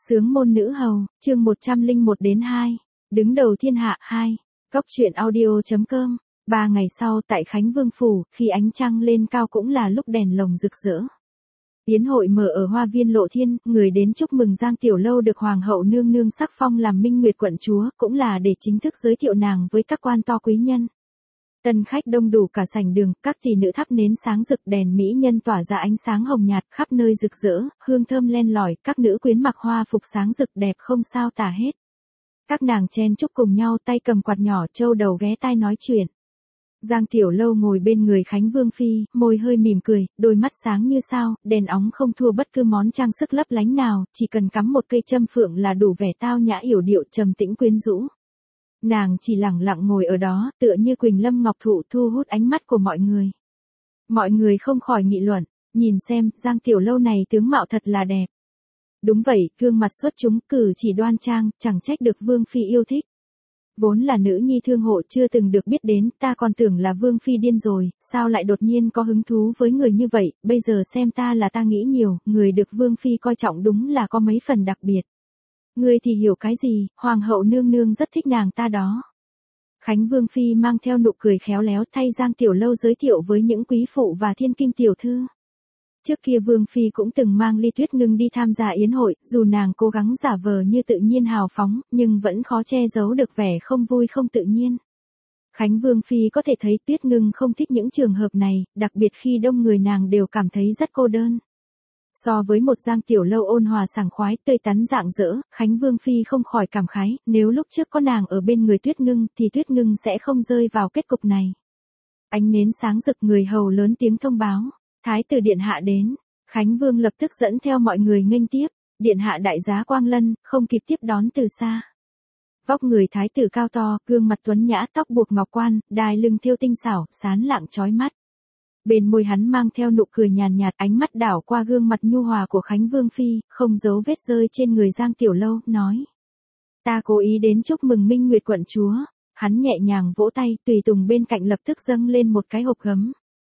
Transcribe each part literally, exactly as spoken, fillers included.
Sướng môn nữ hầu, chương một trăm lẻ một đến hai. Đứng đầu thiên hạ hai. Cốc truyện audio.com. Ba ngày sau tại Khánh Vương Phủ, khi ánh trăng lên cao cũng là lúc đèn lồng rực rỡ. Yến hội mở ở Hoa Viên Lộ Thiên, người đến chúc mừng Giang Tiểu Lâu được Hoàng hậu nương nương sắc phong làm Minh Nguyệt quận chúa, cũng là để chính thức giới thiệu nàng với các quan to quý nhân. Tân khách đông đủ cả sảnh đường, các tỷ nữ thắp nến sáng rực, đèn mỹ nhân tỏa ra ánh sáng hồng nhạt, khắp nơi rực rỡ, hương thơm len lỏi, các nữ quyến mặc hoa phục sáng rực đẹp không sao tả hết. Các nàng chen chúc cùng nhau, tay cầm quạt nhỏ, châu đầu ghé tai nói chuyện. Giang Tiểu Lâu ngồi bên người Khánh Vương phi, môi hơi mỉm cười, đôi mắt sáng như sao, đèn óng không thua bất cứ món trang sức lấp lánh nào, chỉ cần cắm một cây châm phượng là đủ vẻ tao nhã yểu điệu trầm tĩnh quyến rũ. Nàng chỉ lặng lặng ngồi ở đó, tựa như Quỳnh Lâm Ngọc Thụ, thu hút ánh mắt của mọi người. Mọi người không khỏi nghị luận, nhìn xem, Giang Tiểu Lâu này tướng mạo thật là đẹp. Đúng vậy, gương mặt xuất chúng, cử chỉ đoan trang, chẳng trách được Vương phi yêu thích. Vốn là nữ nhi thương hộ chưa từng được biết đến, ta còn tưởng là Vương phi điên rồi, sao lại đột nhiên có hứng thú với người như vậy, bây giờ xem ta là ta nghĩ nhiều, người được Vương phi coi trọng đúng là có mấy phần đặc biệt. Ngươi thì hiểu cái gì, Hoàng hậu nương nương rất thích nàng ta đó. Khánh Vương phi mang theo nụ cười khéo léo thay Giang Tiểu Lâu giới thiệu với những quý phụ và thiên kim tiểu thư. Trước kia Vương phi cũng từng mang Ly Tuyết Ngưng đi tham gia yến hội, dù nàng cố gắng giả vờ như tự nhiên hào phóng, nhưng vẫn khó che giấu được vẻ không vui không tự nhiên. Khánh Vương phi có thể thấy Tuyết Ngưng không thích những trường hợp này, đặc biệt khi đông người nàng đều cảm thấy rất cô đơn. So với một Giang Tiểu Lâu ôn hòa sảng khoái, tươi tắn rạng rỡ, Khánh Vương phi không khỏi cảm khái, nếu lúc trước có nàng ở bên người Tuyết Ngưng thì Tuyết Ngưng sẽ không rơi vào kết cục này. Ánh nến sáng rực, người hầu lớn tiếng thông báo, Thái tử điện hạ đến. Khánh Vương lập tức dẫn theo mọi người nghênh tiếp, điện hạ đại giá Quang Lân, không kịp tiếp đón từ xa. Vóc người thái tử cao to, gương mặt tuấn nhã, tóc buộc ngọc quan, đai lưng thêu tinh xảo, sán lạng chói mắt. Bên môi hắn mang theo nụ cười nhàn nhạt, ánh mắt đảo qua gương mặt nhu hòa của Khánh Vương phi, không giấu vết rơi trên người Giang Tiểu Lâu, nói: Ta cố ý đến chúc mừng Minh Nguyệt quận chúa. Hắn nhẹ nhàng vỗ tay, tùy tùng bên cạnh lập tức dâng lên một cái hộp gấm.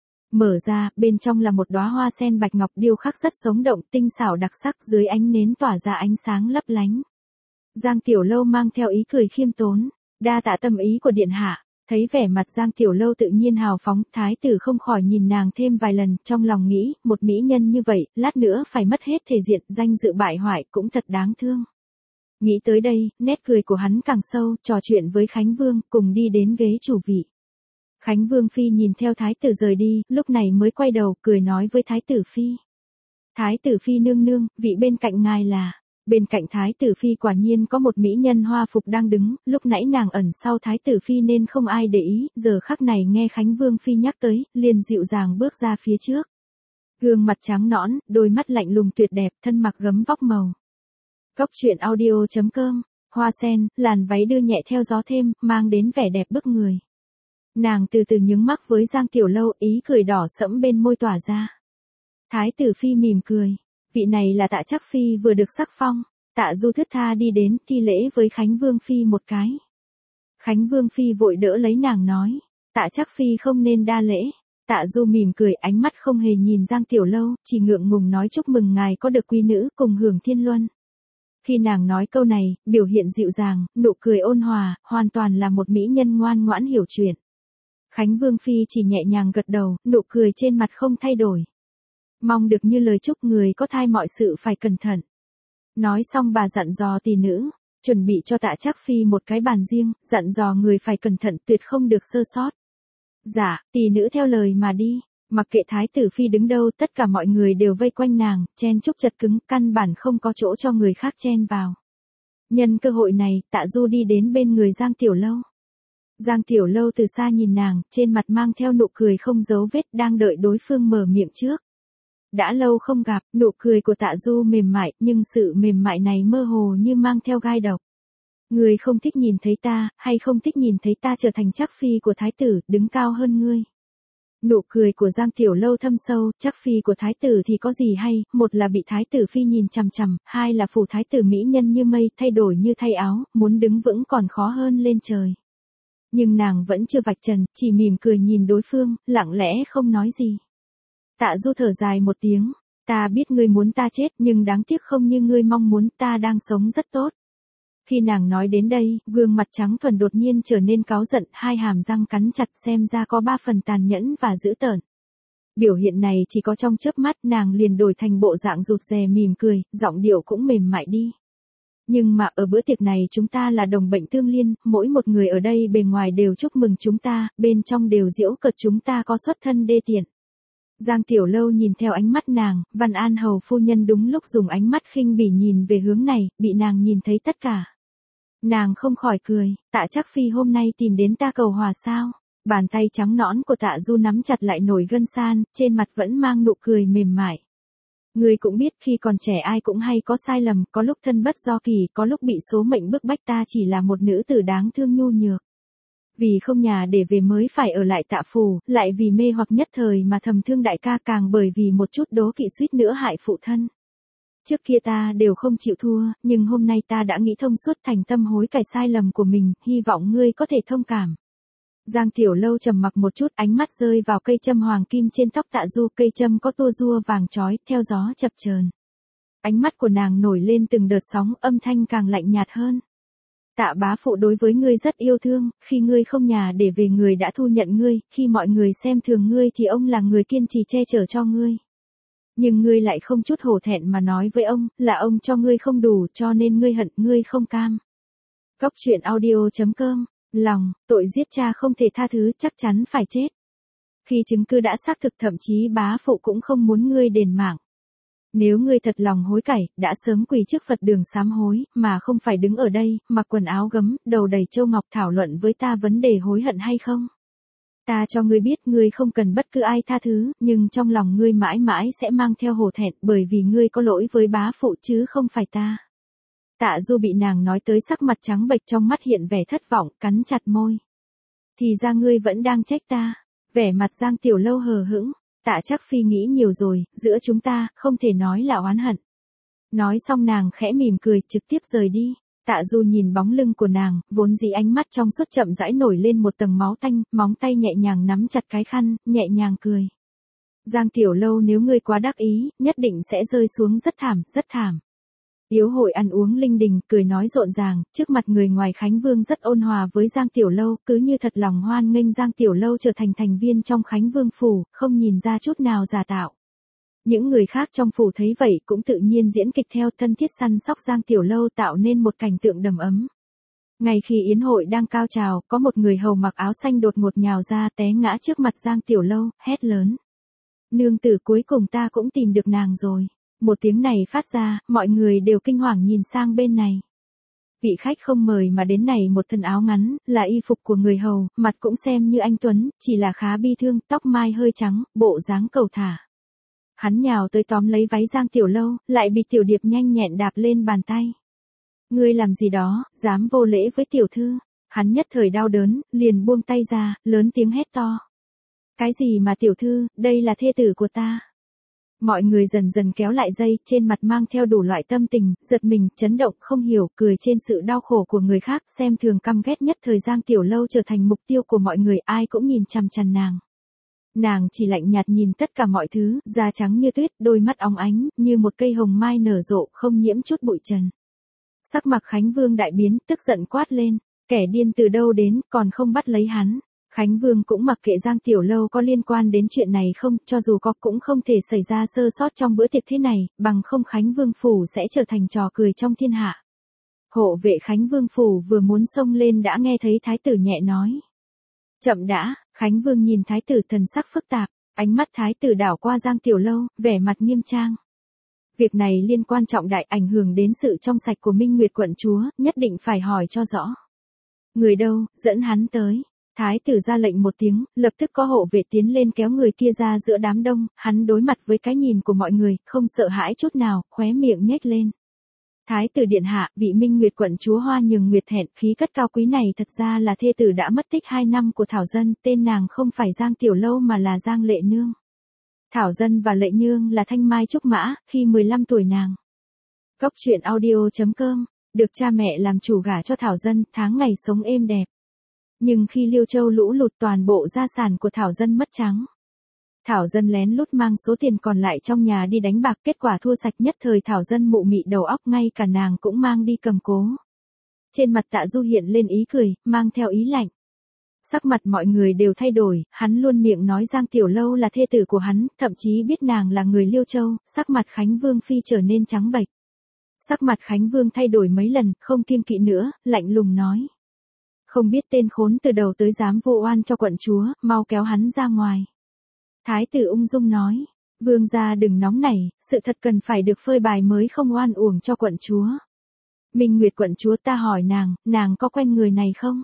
Mở ra, bên trong là một đóa hoa sen bạch ngọc điêu khắc rất sống động, tinh xảo đặc sắc, dưới ánh nến tỏa ra ánh sáng lấp lánh. Giang Tiểu Lâu mang theo ý cười khiêm tốn, đa tạ tâm ý của điện hạ. Thấy vẻ mặt Giang Tiểu Lâu tự nhiên hào phóng, thái tử không khỏi nhìn nàng thêm vài lần, trong lòng nghĩ, một mỹ nhân như vậy, lát nữa phải mất hết thể diện, danh dự bại hoại, cũng thật đáng thương. Nghĩ tới đây, nét cười của hắn càng sâu, trò chuyện với Khánh Vương, cùng đi đến ghế chủ vị. Khánh Vương phi nhìn theo thái tử rời đi, lúc này mới quay đầu, cười nói với thái tử phi. Thái tử phi nương nương, vị bên cạnh ngài là... Bên cạnh thái tử phi quả nhiên có một mỹ nhân hoa phục đang đứng, lúc nãy nàng ẩn sau thái tử phi nên không ai để ý, giờ khắc này nghe Khánh Vương phi nhắc tới, liền dịu dàng bước ra phía trước. Gương mặt trắng nõn, đôi mắt lạnh lùng tuyệt đẹp, thân mặc gấm vóc màu. Cốc truyện audio.com. Hoa sen, làn váy đưa nhẹ theo gió thêm, mang đến vẻ đẹp bức người. Nàng từ từ nhướng mắt với Giang Tiểu Lâu, ý cười đỏ sẫm bên môi tỏa ra. Thái tử phi mỉm cười. Vị này là Tạ Trác phi vừa được sắc phong. Tạ Du thướt tha đi đến, thi lễ với Khánh Vương phi một cái. Khánh Vương phi vội đỡ lấy nàng nói, Tạ Trác phi không nên đa lễ. Tạ Du mỉm cười, ánh mắt không hề nhìn Giang Tiểu Lâu, chỉ ngượng ngùng nói chúc mừng ngài có được quý nữ, cùng hưởng thiên luân. Khi nàng nói câu này, biểu hiện dịu dàng, nụ cười ôn hòa, hoàn toàn là một mỹ nhân ngoan ngoãn hiểu chuyện. Khánh Vương phi chỉ nhẹ nhàng gật đầu, nụ cười trên mặt không thay đổi. Mong được như lời chúc, người có thai mọi sự phải cẩn thận. Nói xong bà dặn dò tỷ nữ, chuẩn bị cho Tạ Trác phi một cái bàn riêng, dặn dò người phải cẩn thận, tuyệt không được sơ sót. Dạ, tỷ nữ theo lời mà đi. Mặc kệ thái tử phi đứng đâu, tất cả mọi người đều vây quanh nàng, chen chúc chật cứng, căn bản không có chỗ cho người khác chen vào. Nhân cơ hội này, Tạ Du đi đến bên người Giang Tiểu Lâu. Giang Tiểu Lâu từ xa nhìn nàng, trên mặt mang theo nụ cười không giấu vết, đang đợi đối phương mở miệng trước. Đã lâu không gặp, nụ cười của Tạ Du mềm mại, nhưng sự mềm mại này mơ hồ như mang theo gai độc. Ngươi không thích nhìn thấy ta, hay không thích nhìn thấy ta trở thành Trác phi của thái tử, đứng cao hơn ngươi. Nụ cười của Giang Tiểu Lâu thâm sâu, Trác phi của thái tử thì có gì hay, một là bị thái tử phi nhìn chằm chằm, hai là phủ thái tử mỹ nhân như mây, thay đổi như thay áo, muốn đứng vững còn khó hơn lên trời. Nhưng nàng vẫn chưa vạch trần, chỉ mỉm cười nhìn đối phương, lặng lẽ không nói gì. Tạ Du thở dài một tiếng, Ta biết ngươi muốn ta chết nhưng đáng tiếc không như ngươi mong muốn, ta đang sống rất tốt. Khi nàng nói đến đây, gương mặt trắng thuần đột nhiên trở nên cáu giận, hai hàm răng cắn chặt xem ra có ba phần tàn nhẫn và dữ tợn. Biểu hiện này chỉ có trong chớp mắt nàng liền đổi thành bộ dạng rụt rè mỉm cười, giọng điệu cũng mềm mại đi. Nhưng mà ở bữa tiệc này chúng ta là đồng bệnh tương liên, mỗi một người ở đây bề ngoài đều chúc mừng chúng ta, bên trong đều giễu cợt chúng ta có xuất thân đê tiện. Giang Tiểu Lâu nhìn theo ánh mắt nàng, Văn An hầu phu nhân đúng lúc dùng ánh mắt khinh bỉ nhìn về hướng này, bị nàng nhìn thấy tất cả. Nàng không khỏi cười, Tạ Trác Phi hôm nay tìm đến ta cầu hòa sao? Bàn tay trắng nõn của Tạ Du nắm chặt lại nổi gân san, trên mặt vẫn mang nụ cười mềm mại. Ngươi cũng biết khi còn trẻ ai cũng hay có sai lầm, có lúc thân bất do kỳ, có lúc bị số mệnh bức bách, ta chỉ là một nữ tử đáng thương nhu nhược. Vì không nhà để về mới phải ở lại Tạ phủ, lại vì mê hoặc nhất thời mà thầm thương đại ca, càng bởi vì một chút đố kỵ suýt nữa hại phụ thân. Trước kia ta đều không chịu thua, nhưng hôm nay ta đã nghĩ thông suốt, thành tâm hối cải sai lầm của mình, hy vọng ngươi có thể thông cảm. Giang Tiểu Lâu trầm mặc một chút, ánh mắt rơi vào cây châm hoàng kim trên tóc Tạ Du, cây châm có tua rua vàng chói, theo gió chập chờn. Ánh mắt của nàng nổi lên từng đợt sóng, âm thanh càng lạnh nhạt hơn. Tạ bá phụ đối với ngươi rất yêu thương, khi ngươi không nhà để về người đã thu nhận ngươi, khi mọi người xem thường ngươi thì ông là người kiên trì che chở cho ngươi. Nhưng ngươi lại không chút hổ thẹn mà nói với ông, là ông cho ngươi không đủ, cho nên ngươi hận, ngươi không cam. Cóc truyện audio chấm com, lòng, tội giết cha không thể tha thứ, chắc chắn phải chết. Khi chứng cứ đã xác thực, thậm chí bá phụ cũng không muốn ngươi đền mạng. Nếu ngươi thật lòng hối cải, đã sớm quỳ trước Phật đường sám hối, mà không phải đứng ở đây, mặc quần áo gấm, đầu đầy châu ngọc thảo luận với ta vấn đề hối hận hay không. Ta cho ngươi biết ngươi không cần bất cứ ai tha thứ, nhưng trong lòng ngươi mãi mãi sẽ mang theo hổ thẹn, bởi vì ngươi có lỗi với bá phụ chứ không phải ta. Tạ Du bị nàng nói tới sắc mặt trắng bệch, trong mắt hiện vẻ thất vọng, cắn chặt môi. Thì ra ngươi vẫn đang trách ta. Vẻ mặt Giang Tiểu Lâu hờ hững. Tạ Trác Phi nghĩ nhiều rồi, giữa chúng ta, không thể nói là oán hận. Nói xong nàng khẽ mỉm cười, trực tiếp rời đi. Tạ Du nhìn bóng lưng của nàng, vốn dĩ ánh mắt trong suốt chậm rãi nổi lên một tầng máu tanh, móng tay nhẹ nhàng nắm chặt cái khăn, nhẹ nhàng cười. Giang Tiểu Lâu, nếu ngươi quá đắc ý, nhất định sẽ rơi xuống rất thảm, rất thảm. Yến hội ăn uống linh đình, cười nói rộn ràng, trước mặt người ngoài Khánh Vương rất ôn hòa với Giang Tiểu Lâu, cứ như thật lòng hoan nghênh Giang Tiểu Lâu trở thành thành viên trong Khánh Vương phủ, không nhìn ra chút nào giả tạo. Những người khác trong phủ thấy vậy cũng tự nhiên diễn kịch theo, thân thiết săn sóc Giang Tiểu Lâu, tạo nên một cảnh tượng đầm ấm. Ngay khi yến hội đang cao trào, có một người hầu mặc áo xanh đột ngột nhào ra, té ngã trước mặt Giang Tiểu Lâu, hét lớn. Nương tử, cuối cùng ta cũng tìm được nàng rồi. Một tiếng này phát ra, mọi người đều kinh hoàng nhìn sang bên này. Vị khách không mời mà đến này một thân áo ngắn, là y phục của người hầu, mặt cũng xem như anh tuấn, chỉ là khá bi thương, tóc mai hơi trắng, bộ dáng cầu thả. Hắn nhào tới tóm lấy váy Giang Tiểu Lâu, lại bị Tiểu Điệp nhanh nhẹn đạp lên bàn tay. Ngươi làm gì đó, dám vô lễ với tiểu thư. Hắn nhất thời đau đớn, liền buông tay ra, lớn tiếng hét to. Cái gì mà tiểu thư, đây là thê tử của ta. Mọi người dần dần kéo lại dây, trên mặt mang theo đủ loại tâm tình, giật mình, chấn động, không hiểu, cười trên sự đau khổ của người khác, xem thường, căm ghét, nhất thời Giang Tiểu Lâu trở thành mục tiêu của mọi người, ai cũng nhìn chằm chằm nàng. Nàng chỉ lạnh nhạt nhìn tất cả mọi thứ, da trắng như tuyết, đôi mắt óng ánh, như một cây hồng mai nở rộ, không nhiễm chút bụi trần. Sắc mặt Khánh Vương đại biến, tức giận quát lên, kẻ điên từ đâu đến, còn không bắt lấy hắn. Khánh Vương cũng mặc kệ Giang Tiểu Lâu có liên quan đến chuyện này không, cho dù có cũng không thể xảy ra sơ sót trong bữa tiệc thế này, bằng không Khánh Vương phủ sẽ trở thành trò cười trong thiên hạ. Hộ vệ Khánh Vương phủ vừa muốn xông lên đã nghe thấy thái tử nhẹ nói. Chậm đã. Khánh Vương nhìn thái tử thần sắc phức tạp, ánh mắt thái tử đảo qua Giang Tiểu Lâu, vẻ mặt nghiêm trang. Việc này liên quan trọng đại, ảnh hưởng đến sự trong sạch của Minh Nguyệt quận chúa, nhất định phải hỏi cho rõ. Người đâu, dẫn hắn tới. Thái tử ra lệnh một tiếng, lập tức có hộ vệ tiến lên kéo người kia ra giữa đám đông, hắn đối mặt với cái nhìn của mọi người, không sợ hãi chút nào, khóe miệng nhếch lên. Thái tử điện hạ, vị Minh Nguyệt quận chúa Hoa Nhường Nguyệt thẹn, khí cất cao quý này thật ra là thê tử đã mất tích hai năm của Thảo Dân, tên nàng không phải Giang Tiểu Lâu mà là Giang Lệ Nương. Thảo Dân và Lệ Nương là thanh mai trúc mã, khi mười lăm tuổi nàng. Cóc truyện audio chấm com, được cha mẹ làm chủ gả cho Thảo Dân, tháng ngày sống êm đẹp. Nhưng khi Liêu Châu lũ lụt toàn bộ gia sản của Thảo Dân mất trắng. Thảo Dân lén lút mang số tiền còn lại trong nhà đi đánh bạc, kết quả thua sạch, nhất thời Thảo Dân mụ mị đầu óc, ngay cả nàng cũng mang đi cầm cố. Trên mặt Tạ Du hiện lên ý cười, mang theo ý lạnh. Sắc mặt mọi người đều thay đổi, hắn luôn miệng nói Giang Tiểu Lâu là thê tử của hắn, thậm chí biết nàng là người Liêu Châu, sắc mặt Khánh Vương Phi trở nên trắng bệch. Sắc mặt Khánh Vương thay đổi mấy lần, không kiêng kỵ nữa, lạnh lùng nói. Không biết tên khốn từ đầu tới dám vô oan cho quận chúa, mau kéo hắn ra ngoài. Thái tử ung dung nói, vương gia đừng nóng nảy, sự thật cần phải được phơi bày mới không oan uổng cho quận chúa. Minh Nguyệt quận chúa, ta hỏi nàng, nàng có quen người này không?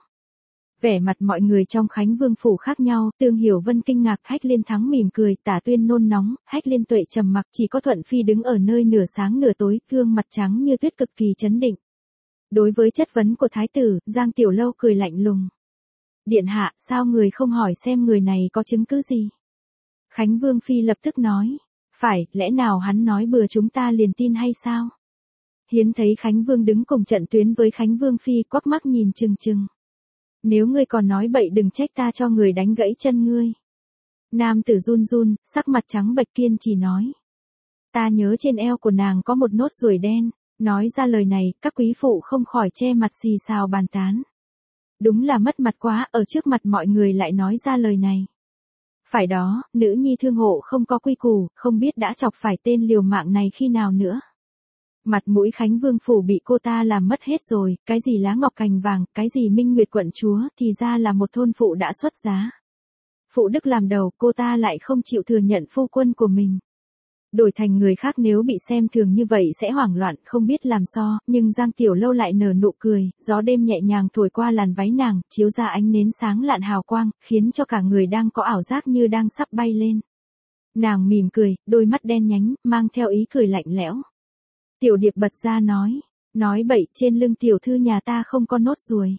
Vẻ mặt mọi người trong Khánh Vương phủ khác nhau, Tương Hiểu Vân kinh ngạc, Hách Liên Thắng mỉm cười, Tả Tuyên nôn nóng, Hách Liên Tuệ trầm mặc, chỉ có Thuận Phi đứng ở nơi nửa sáng nửa tối, gương mặt trắng như tuyết cực kỳ chấn định. Đối với chất vấn của thái tử, Giang Tiểu Lâu cười lạnh lùng. Điện hạ, sao người không hỏi xem người này có chứng cứ gì? Khánh Vương Phi lập tức nói, phải, lẽ nào hắn nói bừa chúng ta liền tin hay sao? Hiến thấy Khánh Vương đứng cùng trận tuyến với Khánh Vương Phi, quắc mắt nhìn chừng chừng. Nếu ngươi còn nói bậy đừng trách ta cho người đánh gãy chân ngươi. Nam tử run run, sắc mặt trắng bệch kiên chỉ nói. Ta nhớ trên eo của nàng có một nốt ruồi đen. Nói ra lời này, các quý phụ không khỏi che mặt xì xào bàn tán. Đúng là mất mặt quá, ở trước mặt mọi người lại nói ra lời này. Phải đó, nữ nhi thương hộ không có quy củ, không biết đã chọc phải tên liều mạng này khi nào nữa. Mặt mũi Khánh Vương phủ bị cô ta làm mất hết rồi, cái gì lá ngọc cành vàng, cái gì Minh Nguyệt quận chúa, thì ra là một thôn phụ đã xuất giá. Phụ đức làm đầu, cô ta lại không chịu thừa nhận phu quân của mình. Đổi thành người khác nếu bị xem thường như vậy sẽ hoảng loạn, không biết làm so, nhưng Giang Tiểu Lâu lại nở nụ cười, gió đêm nhẹ nhàng thổi qua làn váy nàng, chiếu ra ánh nến sáng lạn hào quang, khiến cho cả người đang có ảo giác như đang sắp bay lên. Nàng mỉm cười, đôi mắt đen nhánh, mang theo ý cười lạnh lẽo. Tiểu Điệp bật ra nói, nói bậy, trên lưng tiểu thư nhà ta không có nốt ruồi.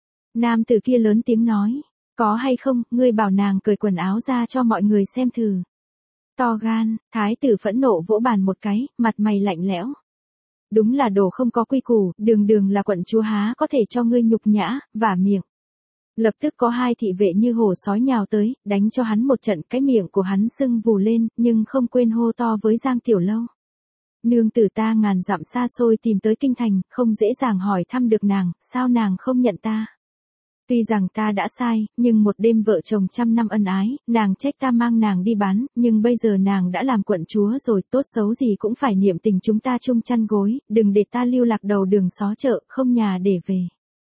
Nam tử kia lớn tiếng nói, có hay không, ngươi bảo nàng cởi quần áo ra cho mọi người xem thử. To gan, thái tử phẫn nộ vỗ bàn một cái, mặt mày lạnh lẽo. Đúng là đồ không có quy củ, đường đường là quận chúa há có thể cho ngươi nhục nhã, vả miệng. Lập tức có hai thị vệ như hổ sói nhào tới, đánh cho hắn một trận, cái miệng của hắn sưng vù lên, nhưng không quên hô to với Giang Tiểu Lâu. Nương tử ta ngàn dặm xa xôi tìm tới kinh thành, không dễ dàng hỏi thăm được nàng, sao nàng không nhận ta? Tuy rằng ta đã sai, nhưng một đêm vợ chồng trăm năm ân ái, nàng trách ta mang nàng đi bán, nhưng bây giờ nàng đã làm quận chúa rồi, tốt xấu gì cũng phải niệm tình chúng ta chung chăn gối, đừng để ta lưu lạc đầu đường xó chợ, không nhà để về.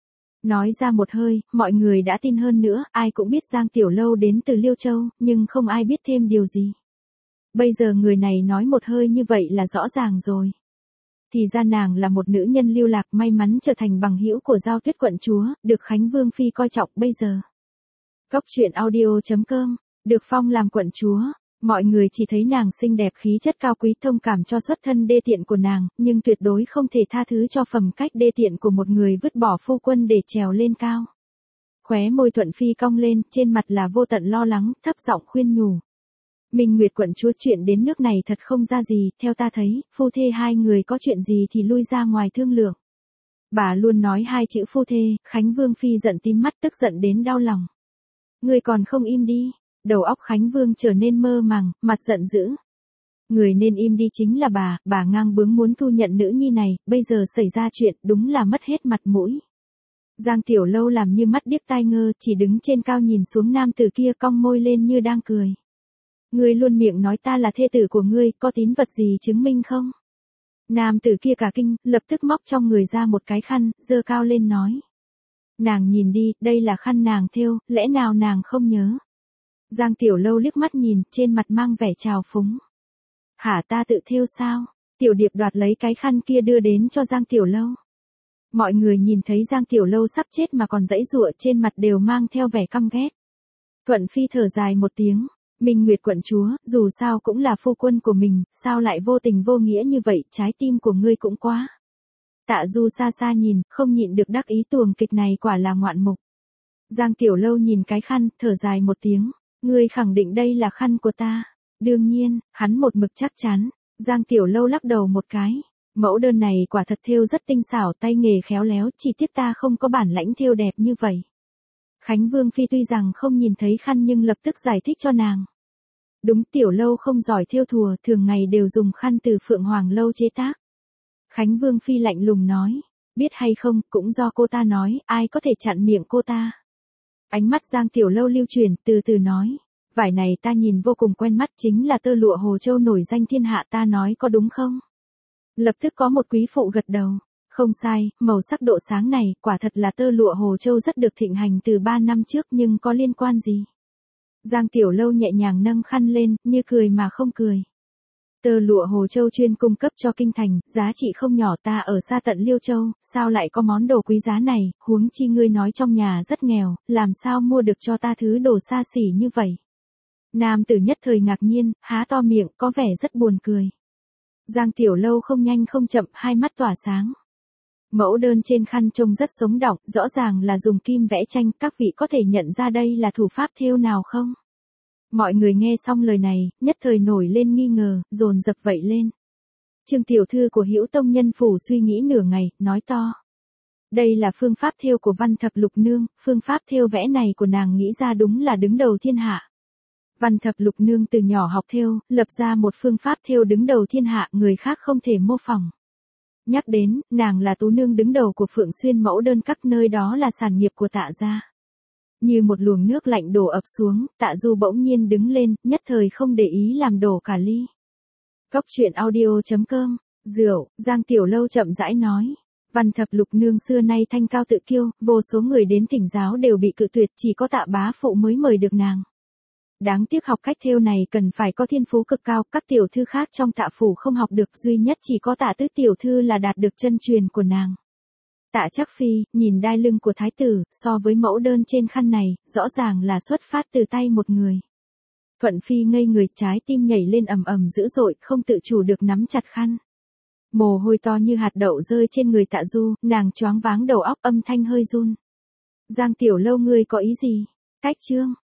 Nói ra một hơi, mọi người đã tin hơn nữa, ai cũng biết Giang Tiểu Lâu đến từ Liêu Châu, nhưng không ai biết thêm điều gì. Bây giờ người này nói một hơi như vậy là rõ ràng rồi. Thì ra nàng là một nữ nhân lưu lạc, may mắn trở thành bằng hữu của Giao Tuyết quận chúa, được Khánh Vương Phi coi trọng bây giờ. Cóc truyện audio chấm com, được phong làm quận chúa, mọi người chỉ thấy nàng xinh đẹp khí chất cao quý, thông cảm cho xuất thân đê tiện của nàng, nhưng tuyệt đối không thể tha thứ cho phẩm cách đê tiện của một người vứt bỏ phu quân để trèo lên cao. Khóe môi Thuận Phi cong lên, trên mặt là vô tận lo lắng, thấp giọng khuyên nhủ. Minh Nguyệt quận chúa, chuyện đến nước này thật không ra gì, theo ta thấy, phu thê hai người có chuyện gì thì lui ra ngoài thương lượng. Bà luôn nói hai chữ phu thê, Khánh Vương Phi giận tím mắt, tức giận đến đau lòng. Người còn không im đi, đầu óc Khánh Vương trở nên mơ màng, mặt giận dữ. Người nên im đi chính là bà, bà ngang bướng muốn thu nhận nữ nhi này, bây giờ xảy ra chuyện, đúng là mất hết mặt mũi. Giang Tiểu Lâu làm như mắt điếc tai ngơ, chỉ đứng trên cao nhìn xuống nam tử kia, cong môi lên như đang cười. Ngươi luôn miệng nói ta là thê tử của ngươi, có tín vật gì chứng minh không? Nam tử kia cả kinh, lập tức móc trong người ra một cái khăn, giơ cao lên nói. Nàng nhìn đi, đây là khăn nàng thêu, lẽ nào nàng không nhớ? Giang Tiểu Lâu liếc mắt nhìn, trên mặt mang vẻ trào phúng. Hả, ta tự thêu sao? Tiểu Điệp đoạt lấy cái khăn kia đưa đến cho Giang Tiểu Lâu. Mọi người nhìn thấy Giang Tiểu Lâu sắp chết mà còn giãy giụa, trên mặt đều mang theo vẻ căm ghét. Thuận Phi thở dài một tiếng. Minh Nguyệt quận chúa, dù sao cũng là phu quân của mình, sao lại vô tình vô nghĩa như vậy, trái tim của ngươi cũng quá. Tạ Du xa xa nhìn, không nhịn được đắc ý, tuồng kịch này quả là ngoạn mục. Giang Tiểu Lâu nhìn cái khăn, thở dài một tiếng, ngươi khẳng định đây là khăn của ta. Đương nhiên, hắn một mực chắc chắn. Giang Tiểu Lâu lắc đầu một cái, mẫu đơn này quả thật thêu rất tinh xảo, tay nghề khéo léo, chỉ tiếc ta không có bản lãnh thêu đẹp như vậy. Khánh Vương Phi tuy rằng không nhìn thấy khăn nhưng lập tức giải thích cho nàng. Đúng, Tiểu Lâu không giỏi thêu thùa, thường ngày đều dùng khăn từ Phượng Hoàng Lâu chế tác. Khánh Vương Phi lạnh lùng nói, biết hay không, cũng do cô ta nói, ai có thể chặn miệng cô ta. Ánh mắt Giang Tiểu Lâu lưu chuyển, từ từ nói, vải này ta nhìn vô cùng quen mắt, chính là tơ lụa Hồ Châu nổi danh thiên hạ, ta nói có đúng không? Lập tức có một quý phụ gật đầu, không sai, màu sắc độ sáng này, quả thật là tơ lụa Hồ Châu rất được thịnh hành từ ba năm trước, nhưng có liên quan gì? Giang Tiểu Lâu nhẹ nhàng nâng khăn lên, như cười mà không cười. Tơ lụa Hồ Châu chuyên cung cấp cho kinh thành, giá trị không nhỏ, ta ở xa tận Liêu Châu, sao lại có món đồ quý giá này, huống chi ngươi nói trong nhà rất nghèo, làm sao mua được cho ta thứ đồ xa xỉ như vậy. Nam tử nhất thời ngạc nhiên, há to miệng, có vẻ rất buồn cười. Giang Tiểu Lâu không nhanh không chậm, hai mắt tỏa sáng. Mẫu đơn trên khăn trông rất sống động, rõ ràng là dùng kim vẽ tranh, các vị có thể nhận ra đây là thủ pháp thêu nào không? Mọi người nghe xong lời này, nhất thời nổi lên nghi ngờ, dồn dập vậy lên. Trương tiểu thư của Hữu Tông Nhân Phủ suy nghĩ nửa ngày, nói to. Đây là phương pháp thêu của Văn Thập Lục Nương, phương pháp thêu vẽ này của nàng nghĩ ra đúng là đứng đầu thiên hạ. Văn Thập Lục Nương từ nhỏ học thêu, lập ra một phương pháp thêu đứng đầu thiên hạ, người khác không thể mô phỏng. Nhắc đến, nàng là tú nương đứng đầu của Phượng Xuyên mẫu đơn các nơi, đó là sản nghiệp của Tạ gia. Như một luồng nước lạnh đổ ập xuống, Tạ Du bỗng nhiên đứng lên, nhất thời không để ý làm đổ cả ly. Cốc truyện audio chấm com, rượu, Giang Tiểu Lâu chậm rãi nói. Văn Thập Lục Nương xưa nay thanh cao tự kiêu, vô số người đến thỉnh giáo đều bị cự tuyệt, chỉ có Tạ bá phụ mới mời được nàng. Đáng tiếc học cách thêu này cần phải có thiên phú cực cao, các tiểu thư khác trong Tạ phủ không học được, duy nhất chỉ có Tạ tứ tiểu thư là đạt được chân truyền của nàng. Tạ Trắc Phi, nhìn đai lưng của thái tử, so với mẫu đơn trên khăn này, rõ ràng là xuất phát từ tay một người. Thuận Phi ngây người, trái tim nhảy lên ầm ầm dữ dội, không tự chủ được nắm chặt khăn. Mồ hôi to như hạt đậu rơi trên người Tạ Du, nàng choáng váng đầu óc, âm thanh hơi run. Giang Tiểu Lâu, ngươi có ý gì? Cách chương